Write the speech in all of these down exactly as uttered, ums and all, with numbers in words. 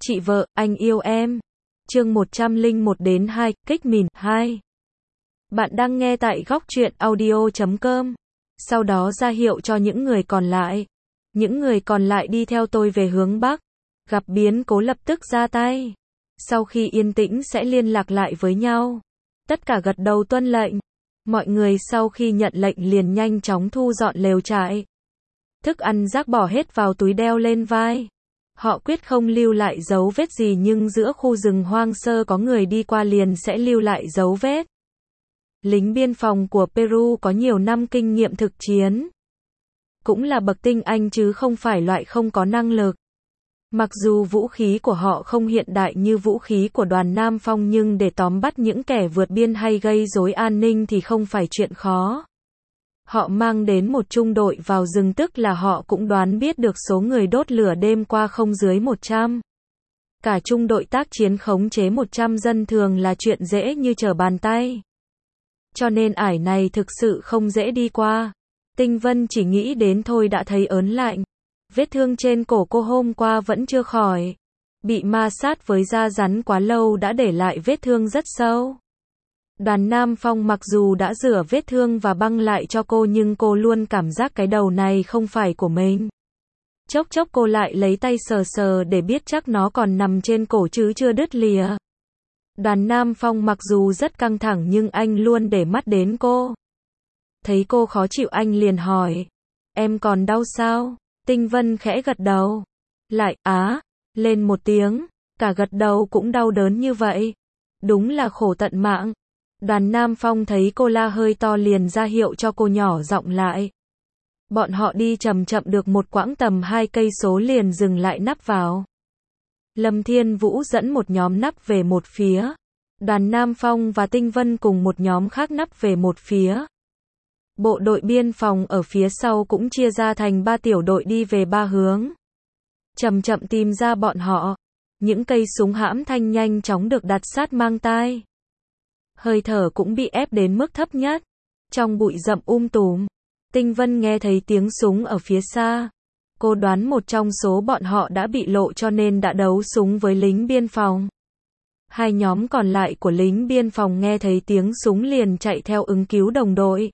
Chị vợ, anh yêu em. Chương một trăm lẻ một đến hai, kích mìn, hai. Bạn đang nghe tại góc truyện audio chấm com. Sau đó ra hiệu cho những người còn lại. Những người còn lại đi theo tôi về hướng Bắc. Gặp biến cố lập tức ra tay. Sau khi yên tĩnh sẽ liên lạc lại với nhau. Tất cả gật đầu tuân lệnh. Mọi người sau khi nhận lệnh liền nhanh chóng thu dọn lều trại. Thức ăn rác bỏ hết vào túi đeo lên vai. Họ quyết không lưu lại dấu vết gì, nhưng giữa khu rừng hoang sơ có người đi qua liền sẽ lưu lại dấu vết. Lính biên phòng của Peru có nhiều năm kinh nghiệm thực chiến. Cũng là bậc tinh anh chứ không phải loại không có năng lực. Mặc dù vũ khí của họ không hiện đại như vũ khí của đoàn Nam Phong, nhưng để tóm bắt những kẻ vượt biên hay gây rối an ninh thì không phải chuyện khó. Họ mang đến một trung đội vào rừng, tức là họ cũng đoán biết được số người đốt lửa đêm qua không dưới một trăm. Cả trung đội tác chiến khống chế một trăm dân thường là chuyện dễ như trở bàn tay. Cho nên ải này thực sự không dễ đi qua. Tinh Vân chỉ nghĩ đến thôi đã thấy ớn lạnh. Vết thương trên cổ cô hôm qua vẫn chưa khỏi. Bị ma sát với da rắn quá lâu đã để lại vết thương rất sâu. Đoàn Nam Phong mặc dù đã rửa vết thương và băng lại cho cô, nhưng cô luôn cảm giác cái đầu này không phải của mình. Chốc chốc cô lại lấy tay sờ sờ để biết chắc nó còn nằm trên cổ chứ chưa đứt lìa. Đoàn Nam Phong mặc dù rất căng thẳng nhưng anh luôn để mắt đến cô. Thấy cô khó chịu anh liền hỏi. Em còn đau sao? Tinh Vân khẽ gật đầu. Lại, á, lên một tiếng. Cả gật đầu cũng đau đớn như vậy. Đúng là khổ tận mạng. Đoàn Nam Phong thấy cô la hơi to liền ra hiệu cho cô nhỏ giọng lại. Bọn họ đi chậm chậm được một quãng tầm hai cây số liền dừng lại nắp vào. Lâm Thiên Vũ dẫn một nhóm nắp về một phía. Đoàn Nam Phong và Tinh Vân cùng một nhóm khác nắp về một phía. Bộ đội biên phòng ở phía sau cũng chia ra thành ba tiểu đội đi về ba hướng. Chậm chậm tìm ra bọn họ. Những cây súng hãm thanh nhanh chóng được đặt sát mang tai. Hơi thở cũng bị ép đến mức thấp nhất. Trong bụi rậm um tùm, Tinh Vân nghe thấy tiếng súng ở phía xa. Cô đoán một trong số bọn họ đã bị lộ cho nên đã đấu súng với lính biên phòng. Hai nhóm còn lại của lính biên phòng nghe thấy tiếng súng liền chạy theo ứng cứu đồng đội.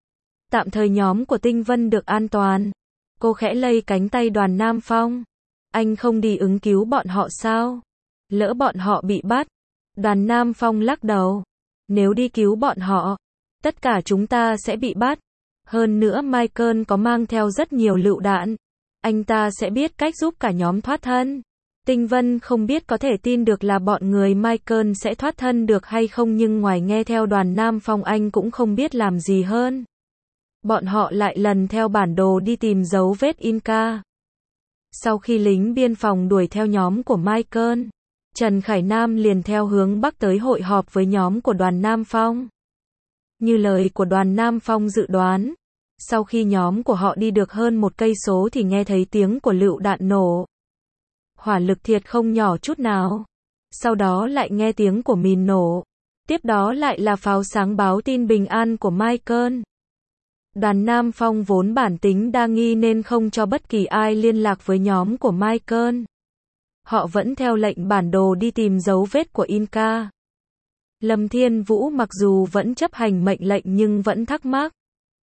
Tạm thời nhóm của Tinh Vân được an toàn. Cô khẽ lay cánh tay Đoàn Nam Phong. Anh không đi ứng cứu bọn họ sao? Lỡ bọn họ bị bắt. Đoàn Nam Phong lắc đầu. Nếu đi cứu bọn họ, tất cả chúng ta sẽ bị bắt. Hơn nữa Michael có mang theo rất nhiều lựu đạn. Anh ta sẽ biết cách giúp cả nhóm thoát thân. Tinh Vân không biết có thể tin được là bọn người Michael sẽ thoát thân được hay không, nhưng ngoài nghe theo Đoàn Nam Phong anh cũng không biết làm gì hơn. Bọn họ lại lần theo bản đồ đi tìm dấu vết Inca. Sau khi lính biên phòng đuổi theo nhóm của Michael, Trần Khải Nam liền theo hướng Bắc tới hội họp với nhóm của Đoàn Nam Phong. Như lời của Đoàn Nam Phong dự đoán, sau khi nhóm của họ đi được hơn một cây số thì nghe thấy tiếng của lựu đạn nổ. Hỏa lực thiệt không nhỏ chút nào. Sau đó lại nghe tiếng của mìn nổ. Tiếp đó lại là pháo sáng báo tin bình an của Michael. Đoàn Nam Phong vốn bản tính đa nghi nên không cho bất kỳ ai liên lạc với nhóm của Michael. Họ vẫn theo lệnh bản đồ đi tìm dấu vết của Inca. Lâm Thiên Vũ mặc dù vẫn chấp hành mệnh lệnh nhưng vẫn thắc mắc.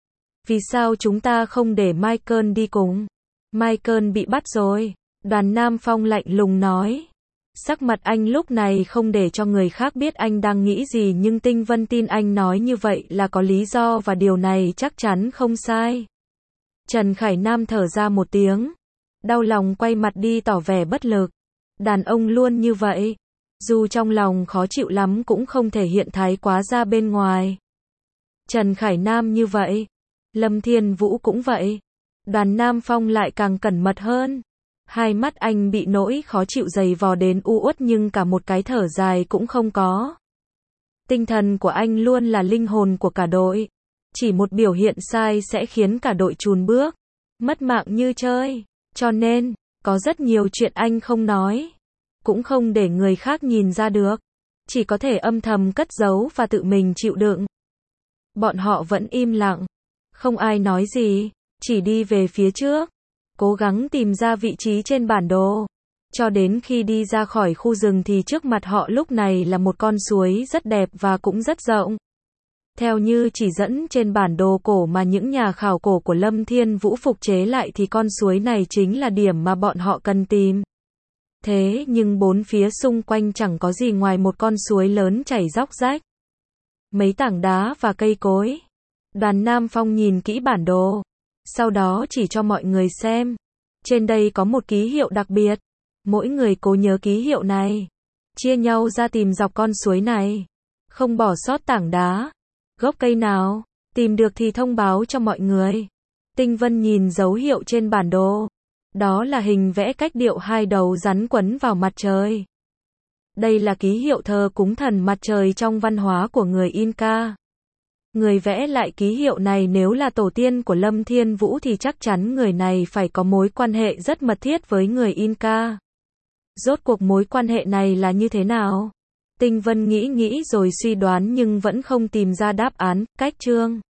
Vì sao chúng ta không để Michael đi cùng? Michael bị bắt rồi. Đoàn Nam Phong lạnh lùng nói. Sắc mặt anh lúc này không để cho người khác biết anh đang nghĩ gì, nhưng Tinh Vân tin anh nói như vậy là có lý do và điều này chắc chắn không sai. Trần Khải Nam thở ra một tiếng. Đau lòng quay mặt đi tỏ vẻ bất lực. Đàn ông luôn như vậy. Dù trong lòng khó chịu lắm cũng không thể hiện thái quá ra bên ngoài. Trần Khải Nam như vậy. Lâm Thiên Vũ cũng vậy. Đoàn Nam Phong lại càng cẩn mật hơn. Hai mắt anh bị nỗi khó chịu dày vò đến u uất nhưng cả một cái thở dài cũng không có. Tinh thần của anh luôn là linh hồn của cả đội. Chỉ một biểu hiện sai sẽ khiến cả đội chùn bước. Mất mạng như chơi. Cho nên, có rất nhiều chuyện anh không nói. Cũng không để người khác nhìn ra được. Chỉ có thể âm thầm cất giấu và tự mình chịu đựng. Bọn họ vẫn im lặng. Không ai nói gì. Chỉ đi về phía trước. Cố gắng tìm ra vị trí trên bản đồ. Cho đến khi đi ra khỏi khu rừng thì trước mặt họ lúc này là một con suối rất đẹp và cũng rất rộng. Theo như chỉ dẫn trên bản đồ cổ mà những nhà khảo cổ của Lâm Thiên Vũ phục chế lại thì con suối này chính là điểm mà bọn họ cần tìm. Thế nhưng bốn phía xung quanh chẳng có gì ngoài một con suối lớn chảy róc rách, mấy tảng đá và cây cối. Đoàn Nam Phong nhìn kỹ bản đồ, sau đó chỉ cho mọi người xem. Trên đây có một ký hiệu đặc biệt. Mỗi người cố nhớ ký hiệu này. Chia nhau ra tìm dọc con suối này. Không bỏ sót tảng đá, gốc cây nào. Tìm được thì thông báo cho mọi người. Tinh Vân nhìn dấu hiệu trên bản đồ. Đó là hình vẽ cách điệu hai đầu rắn quấn vào mặt trời. Đây là ký hiệu thờ cúng thần mặt trời trong văn hóa của người Inca. Người vẽ lại ký hiệu này nếu là tổ tiên của Lâm Thiên Vũ thì chắc chắn người này phải có mối quan hệ rất mật thiết với người Inca. Rốt cuộc mối quan hệ này là như thế nào? Tinh Vân nghĩ nghĩ rồi suy đoán nhưng vẫn không tìm ra đáp án. Cách chương